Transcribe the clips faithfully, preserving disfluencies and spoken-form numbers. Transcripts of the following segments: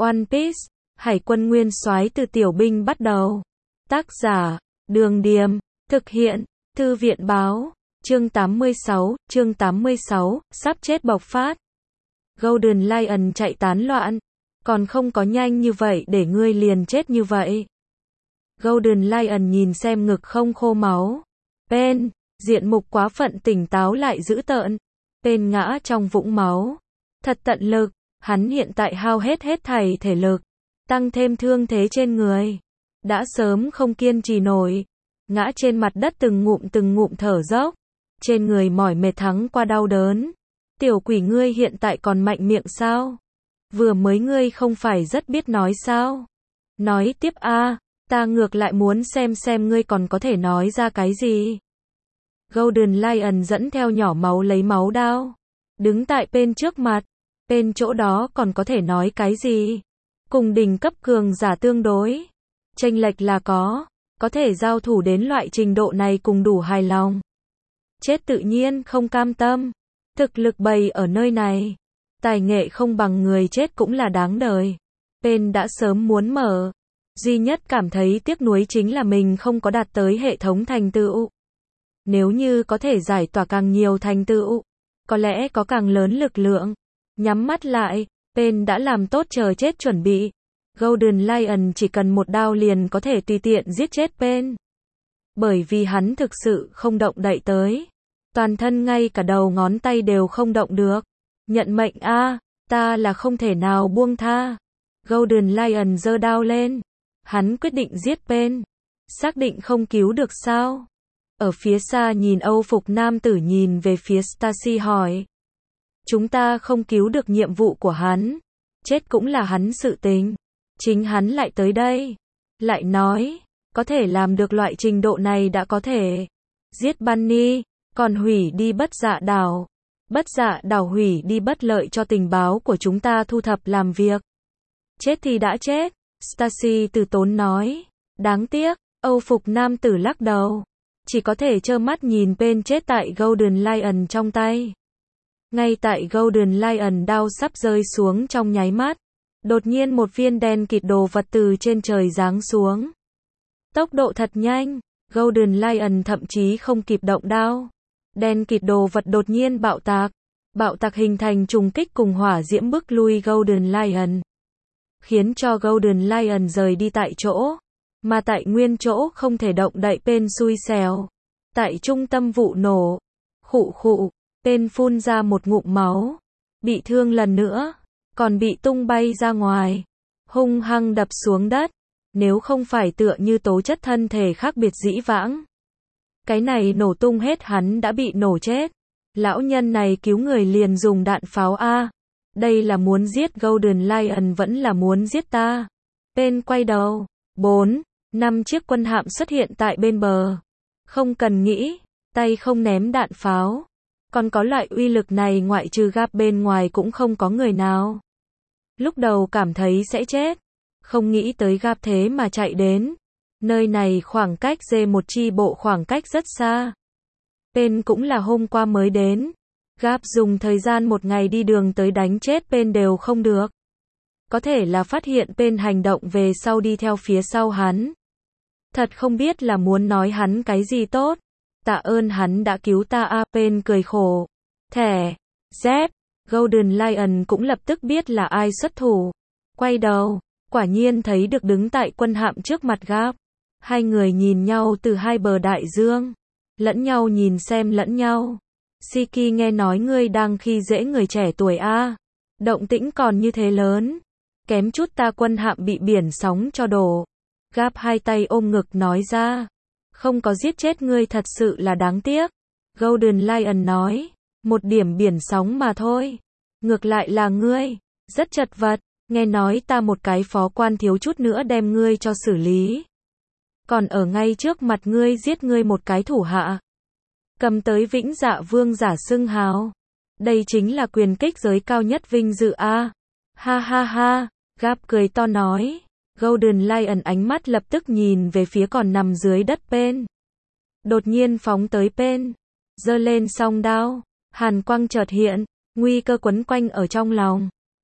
One Piece, Hải quân nguyên soái từ tiểu binh bắt đầu. Tác giả, Đường Điềm, thực hiện, Thư viện báo, chương tám mươi sáu, chương tám mươi sáu, sắp chết bộc phát. Golden Lion chạy tán loạn, còn không có nhanh như vậy để ngươi liền chết như vậy. Golden Lion nhìn xem ngực không khô máu. Pen, diện mục quá phận tỉnh táo lại dữ tợn. Pen ngã trong vũng máu. Thật tận lực, hắn hiện tại hao hết hết thảy thể lực, tăng thêm thương thế trên người. Đã sớm không kiên trì nổi. Ngã trên mặt đất từng ngụm từng ngụm thở dốc. Trên người mỏi mệt thắng qua đau đớn. Tiểu quỷ ngươi hiện tại còn mạnh miệng sao? Vừa mới ngươi không phải rất biết nói sao? Nói tiếp a, ta ngược lại muốn xem xem ngươi còn có thể nói ra cái gì. Golden Lion dẫn theo nhỏ máu lấy máu đao. Đứng tại bên trước mặt. Bên chỗ đó còn có thể nói cái gì? Cùng đỉnh cấp cường giả tương đối. Chênh lệch là có. Có thể giao thủ đến loại trình độ này cùng đủ hài lòng. Chết tự nhiên không cam tâm. Thực lực bày ở nơi này. Tài nghệ không bằng người chết cũng là đáng đời. Pen đã sớm muốn mở. Duy nhất cảm thấy tiếc nuối chính là mình không có đạt tới hệ thống thành tựu. Nếu như có thể giải tỏa càng nhiều thành tựu, có lẽ có càng lớn lực lượng. Nhắm mắt lại, Pen đã làm tốt chờ chết chuẩn bị. Golden Lion chỉ cần một đao liền có thể tùy tiện giết chết Pen. Bởi vì hắn thực sự không động đậy tới. Toàn thân ngay cả đầu ngón tay đều không động được. Nhận mệnh a, ta là không thể nào buông tha. Golden Lion giơ đao lên. Hắn quyết định giết Pen. Xác định không cứu được sao? Ở phía xa nhìn Âu phục nam tử nhìn về phía Stacy hỏi. Chúng ta không cứu được nhiệm vụ của hắn. Chết cũng là hắn sự tình. Chính hắn lại tới đây. Lại nói, có thể làm được loại trình độ này đã có thể. Giết Bunny, còn hủy đi bất dạ đảo. Bất dạ đảo hủy đi bất lợi cho tình báo của chúng ta thu thập làm việc. Chết thì đã chết. Stacy từ tốn nói. Đáng tiếc, Âu phục nam tử lắc đầu. Chỉ có thể trơ mắt nhìn Pen chết tại Golden Lion trong tay. Ngay tại Golden Lion đao sắp rơi xuống trong nháy mắt. Đột nhiên một viên đen kịt đồ vật từ trên trời giáng xuống. Tốc độ thật nhanh. Golden Lion thậm chí không kịp động đao. Đen kịt đồ vật đột nhiên bạo tạc. Bạo tạc hình thành trùng kích cùng hỏa diễm bức lui Golden Lion. Khiến cho Golden Lion rời đi tại chỗ. Mà tại nguyên chỗ không thể động đậy Pen xui xẻo. Tại trung tâm vụ nổ. Khụ khụ. Pen phun ra một ngụm máu. Bị thương lần nữa. Còn bị tung bay ra ngoài. Hung hăng đập xuống đất. Nếu không phải tựa như tố chất thân thể khác biệt dĩ vãng. Cái này nổ tung hết hắn đã bị nổ chết. Lão nhân này cứu người liền dùng đạn pháo A. Đây là muốn giết Golden Lion vẫn là muốn giết ta. Pen quay đầu. Bốn, năm chiếc quân hạm xuất hiện tại bên bờ. Không cần nghĩ. Tay không ném đạn pháo. Còn có loại uy lực này ngoại trừ Garp bên ngoài cũng không có người nào. Lúc đầu cảm thấy sẽ chết. Không nghĩ tới Garp thế mà chạy đến. Nơi này khoảng cách dê một chi bộ khoảng cách rất xa. Pen cũng là hôm qua mới đến. Garp dùng thời gian một ngày đi đường tới đánh chết Pen đều không được. Có thể là phát hiện Pen hành động về sau đi theo phía sau hắn. Thật không biết là muốn nói hắn cái gì tốt. Tạ ơn hắn đã cứu ta a. Pen cười khổ. Thẻ. Dép. Golden Lion cũng lập tức biết là ai xuất thủ. Quay đầu. Quả nhiên thấy được đứng tại quân hạm trước mặt Garp. Hai người nhìn nhau từ hai bờ đại dương. Lẫn nhau nhìn xem lẫn nhau. Siki nghe nói ngươi đang khi dễ người trẻ tuổi a. Động tĩnh còn như thế lớn. Kém chút ta quân hạm bị biển sóng cho đổ. Garp hai tay ôm ngực nói ra. Không có giết chết ngươi thật sự là đáng tiếc. Golden Lion nói. Một điểm biển sóng mà thôi. Ngược lại là ngươi. Rất chật vật. Nghe nói ta một cái phó quan thiếu chút nữa đem ngươi cho xử lý. Còn ở ngay trước mặt ngươi giết ngươi một cái thủ hạ. Cầm tới vĩnh dạ vương giả xưng hào. Đây chính là quyền kích giới cao nhất vinh dự a. Ha ha ha. Garp cười to nói. Golden Lion ánh mắt lập tức nhìn về phía còn nằm dưới đất Pen. Đột nhiên phóng tới Pen. Giơ lên song đao. Hàn quang chợt hiện. Nguy cơ quấn quanh ở trong lòng.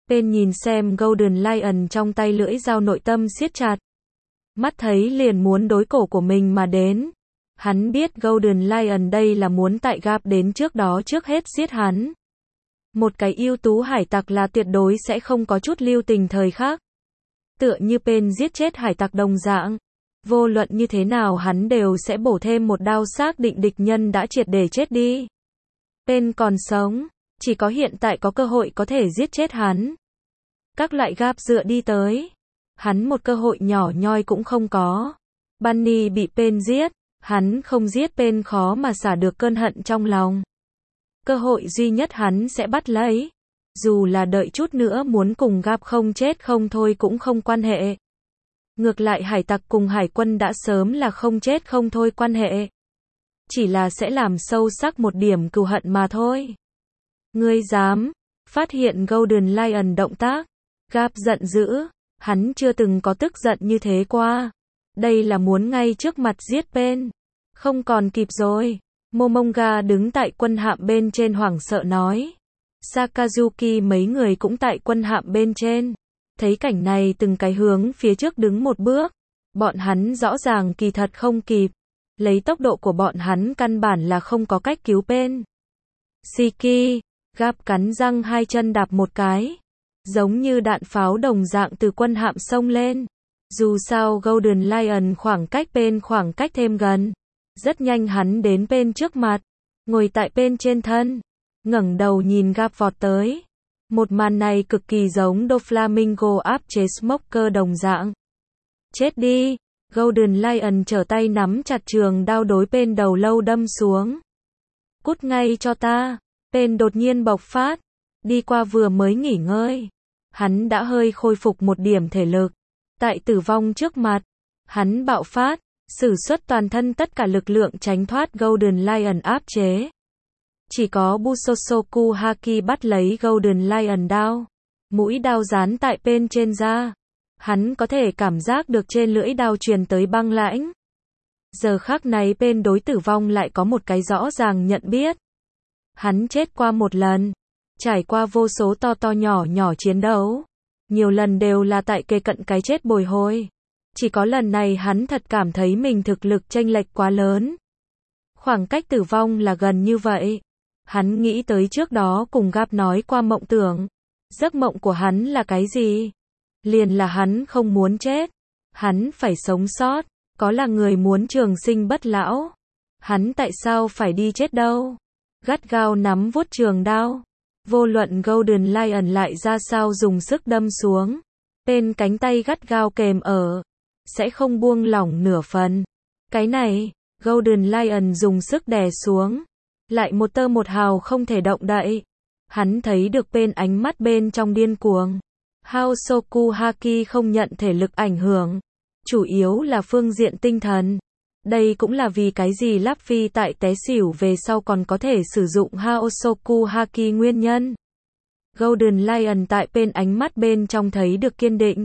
Pen nhìn xem Golden Lion trong tay, lưỡi dao nội tâm siết chặt. Mắt thấy liền muốn đối cổ của mình mà đến. Hắn biết Golden Lion đây là muốn tại Garp đến trước đó trước hết giết hắn. Một cái ưu tú hải tặc là tuyệt đối sẽ không có chút lưu tình thời khắc. Tựa như Pen giết chết hải tặc đồng dạng. Vô luận như thế nào hắn đều sẽ bổ thêm một đao, xác định địch nhân đã triệt để chết đi. Pen còn sống, chỉ có hiện tại có cơ hội có thể giết chết hắn. Các loại Garp dựa đi tới. Hắn một cơ hội nhỏ nhoi cũng không có. Bunny bị Pen giết, hắn không giết Pen khó mà xả được cơn hận trong lòng. Cơ hội duy nhất hắn sẽ bắt lấy. Dù là đợi chút nữa muốn cùng Garp không chết không thôi cũng không quan hệ. Ngược lại hải tặc cùng hải quân đã sớm là không chết không thôi quan hệ. Chỉ là sẽ làm sâu sắc một điểm cừu hận mà thôi. Ngươi dám? Phát hiện Golden Lion động tác. Garp giận dữ. Hắn chưa từng có tức giận như thế qua. Đây là muốn ngay trước mặt giết Pen. Không còn kịp rồi. Momonga đứng tại quân hạm bên trên hoảng sợ nói. Sakazuki mấy người cũng tại quân hạm bên trên. Thấy cảnh này từng cái hướng phía trước đứng một bước. Bọn hắn rõ ràng kỳ thật không kịp. Lấy tốc độ của bọn hắn căn bản là không có cách cứu Pen. Shiki, Garp cắn răng hai chân đạp một cái. Giống như đạn pháo đồng dạng từ quân hạm xông lên. Dù sao Golden Lion khoảng cách Pen khoảng cách thêm gần. Rất nhanh hắn đến Pen trước mặt. Ngồi tại Pen trên thân. Ngẩng đầu nhìn Garp vọt tới. Một màn này cực kỳ giống Doflamingo áp chế Smoker đồng dạng. Chết đi. Golden Lion trở tay nắm chặt trường đao đối Pen đầu lâu đâm xuống. Cút ngay cho ta. Pen đột nhiên bộc phát. Đi qua vừa mới nghỉ ngơi. Hắn đã hơi khôi phục một điểm thể lực. Tại tử vong trước mặt. Hắn bạo phát. Sử xuất toàn thân tất cả lực lượng tránh thoát Golden Lion áp chế. Chỉ có Busosoku Haki bắt lấy Golden Lion đao. Mũi đao dán tại Pen trên da. Hắn có thể cảm giác được trên lưỡi đao truyền tới băng lãnh. Giờ khắc này Pen đối tử vong lại có một cái rõ ràng nhận biết. Hắn chết qua một lần. Trải qua vô số to to nhỏ nhỏ chiến đấu. Nhiều lần đều là tại kề cận cái chết bồi hồi. Chỉ có lần này hắn thật cảm thấy mình thực lực chênh lệch quá lớn. Khoảng cách tử vong là gần như vậy. Hắn nghĩ tới trước đó cùng Garp nói qua mộng tưởng. Giấc mộng của hắn là cái gì? Liền là hắn không muốn chết. Hắn phải sống sót. Có là người muốn trường sinh bất lão. Hắn tại sao phải đi chết đâu? Gắt gao nắm vuốt trường đao. Vô luận Golden Lion lại ra sao dùng sức đâm xuống. Pen cánh tay gắt gao kềm ở. Sẽ không buông lỏng nửa phần. Cái này, Golden Lion dùng sức đè xuống. Lại một tơ một hào không thể động đậy. Hắn thấy được Pen ánh mắt bên trong điên cuồng. Hosoku Haki không nhận thể lực ảnh hưởng. Chủ yếu là phương diện tinh thần. Đây cũng là vì cái gì Luffy tại té xỉu về sau còn có thể sử dụng Hosoku Haki nguyên nhân. Golden Lion tại Pen ánh mắt bên trong thấy được kiên định.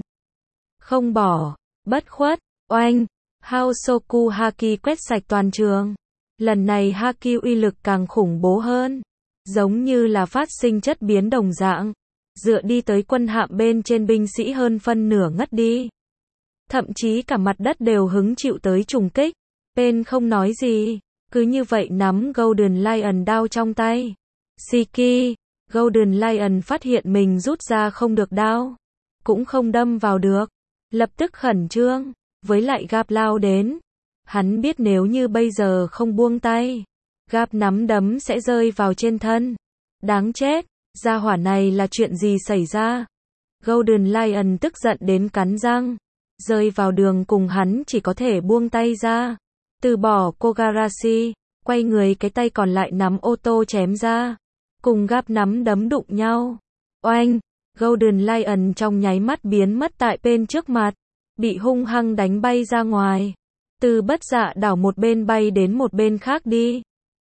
Không bỏ, bất khuất, oanh. Hosoku Haki quét sạch toàn trường. Lần này Haki uy lực càng khủng bố hơn. Giống như là phát sinh chất biến đồng dạng. Dựa đi tới quân hạm bên trên binh sĩ hơn phân nửa ngất đi. Thậm chí cả mặt đất đều hứng chịu tới trùng kích. Pen không nói gì. Cứ như vậy nắm Golden Lion đao trong tay. Shiki. Golden Lion phát hiện mình rút ra không được đao. Cũng không đâm vào được. Lập tức khẩn trương. Với lại Garp lao đến. Hắn biết nếu như bây giờ không buông tay. Garp nắm đấm sẽ rơi vào trên thân. Đáng chết. Gia hỏa này là chuyện gì xảy ra? Golden Lion tức giận đến cắn răng. Rơi vào đường cùng hắn chỉ có thể buông tay ra. Từ bỏ Kogarashi. Quay người cái tay còn lại nắm ô tô chém ra. Cùng Garp nắm đấm đụng nhau. Oanh. Golden Lion trong nháy mắt biến mất tại Pen trước mặt. Bị hung hăng đánh bay ra ngoài. Từ bất dạ đảo một bên bay đến một bên khác đi.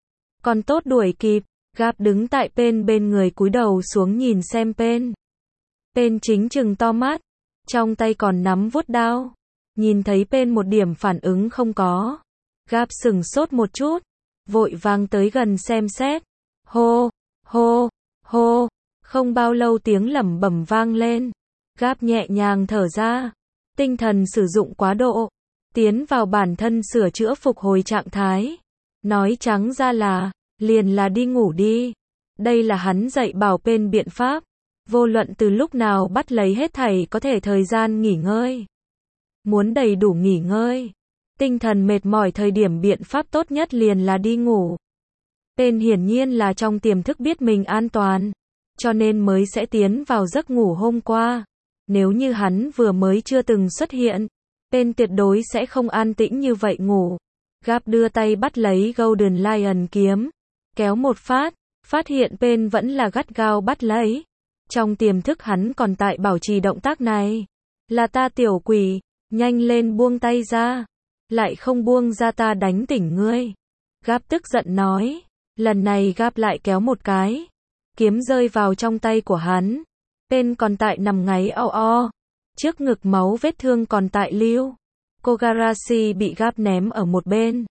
Còn tốt đuổi kịp. Garp đứng tại Pen bên người cúi đầu xuống nhìn xem Pen. Pen chính trừng to mắt. Trong tay còn nắm vuốt đao. Nhìn thấy Pen một điểm phản ứng không có. Garp sửng sốt một chút. Vội vàng tới gần xem xét. Hô, hô, hô. Không bao lâu tiếng lẩm bẩm vang lên. Gáp nhẹ nhàng thở ra. Tinh thần sử dụng quá độ. Tiến vào bản thân sửa chữa phục hồi trạng thái. Nói trắng ra là, liền là đi ngủ đi. Đây là hắn dạy bảo Pen biện pháp. Vô luận từ lúc nào bắt lấy hết thảy có thể thời gian nghỉ ngơi. Muốn đầy đủ nghỉ ngơi. Tinh thần mệt mỏi thời điểm biện pháp tốt nhất liền là đi ngủ. Pen hiển nhiên là trong tiềm thức biết mình an toàn. Cho nên mới sẽ tiến vào giấc ngủ hôm qua. Nếu như hắn vừa mới chưa từng xuất hiện, Pen tuyệt đối sẽ không an tĩnh như vậy ngủ. Gáp đưa tay bắt lấy Golden Lion kiếm. Kéo một phát, phát hiện Pen vẫn là gắt gao bắt lấy. Trong tiềm thức hắn còn tại bảo trì động tác này. Là ta tiểu quỷ, nhanh lên buông tay ra. Lại không buông ra ta đánh tỉnh ngươi. Gáp tức giận nói. Lần này Gáp lại kéo một cái. Kiếm rơi vào trong tay của hắn. Pen còn tại nằm ngáy o o. Trước ngực máu vết thương còn tại lưu. Kogarashi bị Gáp ném ở một bên.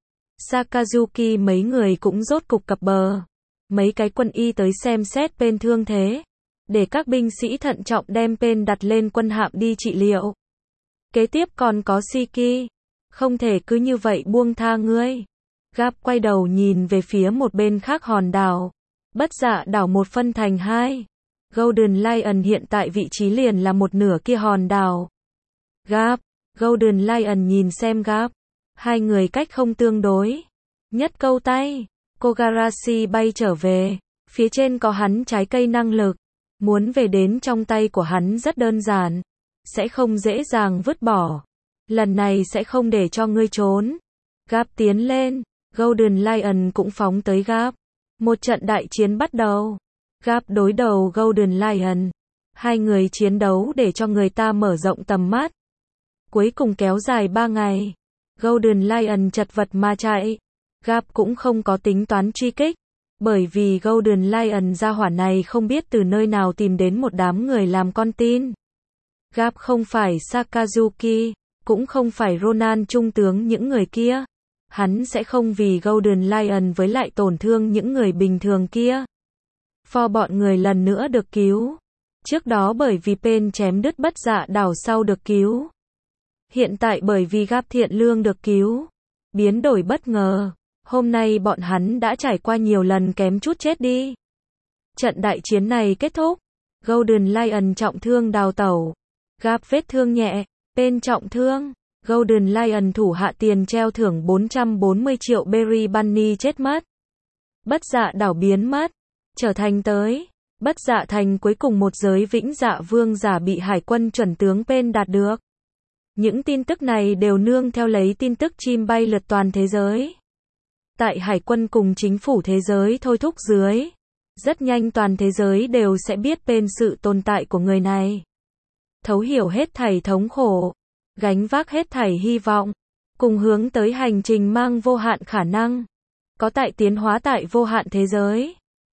Sakazuki mấy người cũng rốt cục cập bờ. Mấy cái quân y tới xem xét Pen thương thế. Để các binh sĩ thận trọng đem Pen đặt lên quân hạm đi trị liệu. Kế tiếp còn có Shiki. Không thể cứ như vậy buông tha ngươi. Gáp quay đầu nhìn về phía một bên khác hòn đảo. Bất dạ đảo một phân thành hai. Golden Lion hiện tại vị trí liền là một nửa kia hòn đảo. Gáp. Golden Lion nhìn xem Gáp. Hai người cách không tương đối. Nhất câu tay. Kogarashi bay trở về. Phía trên có hắn trái cây năng lực. Muốn về đến trong tay của hắn rất đơn giản. Sẽ không dễ dàng vứt bỏ. Lần này sẽ không để cho ngươi trốn. Gáp tiến lên. Golden Lion cũng phóng tới Gáp. Một trận đại chiến bắt đầu. Gáp đối đầu Golden Lion. Hai người chiến đấu để cho người ta mở rộng tầm mắt. Cuối cùng kéo dài ba ngày. Golden Lion chật vật mà chạy. Gáp cũng không có tính toán truy kích. Bởi vì Golden Lion gia hỏa này không biết từ nơi nào tìm đến một đám người làm con tin. Gáp không phải Sakazuki, cũng không phải Ronan trung tướng những người kia. Hắn sẽ không vì Golden Lion với lại tổn thương những người bình thường kia. For bọn người lần nữa được cứu. Trước đó bởi vì Pen chém đứt bất dạ đảo sau được cứu. Hiện tại bởi vì Gáp thiện lương được cứu. Biến đổi bất ngờ. Hôm nay bọn hắn đã trải qua nhiều lần kém chút chết đi. Trận đại chiến này kết thúc. Golden Lion trọng thương đào tẩu. Gáp vết thương nhẹ. Pen trọng thương. Golden Lion thủ hạ tiền treo thưởng bốn trăm bốn mươi triệu Berry Bunny chết mất. Bất dạ đảo biến mất. Trở thành tới. Bất dạ thành cuối cùng một giới vĩnh dạ vương giả bị hải quân chuẩn tướng Pen đạt được. Những tin tức này đều nương theo lấy tin tức chim bay lượt toàn thế giới. Tại hải quân cùng chính phủ thế giới thôi thúc dưới. Rất nhanh toàn thế giới đều sẽ biết Pen sự tồn tại của người này. Thấu hiểu hết thảy thống khổ. Gánh vác hết thảy hy vọng. Cùng hướng tới hành trình mang vô hạn khả năng. Có tại tiến hóa tại vô hạn thế giới.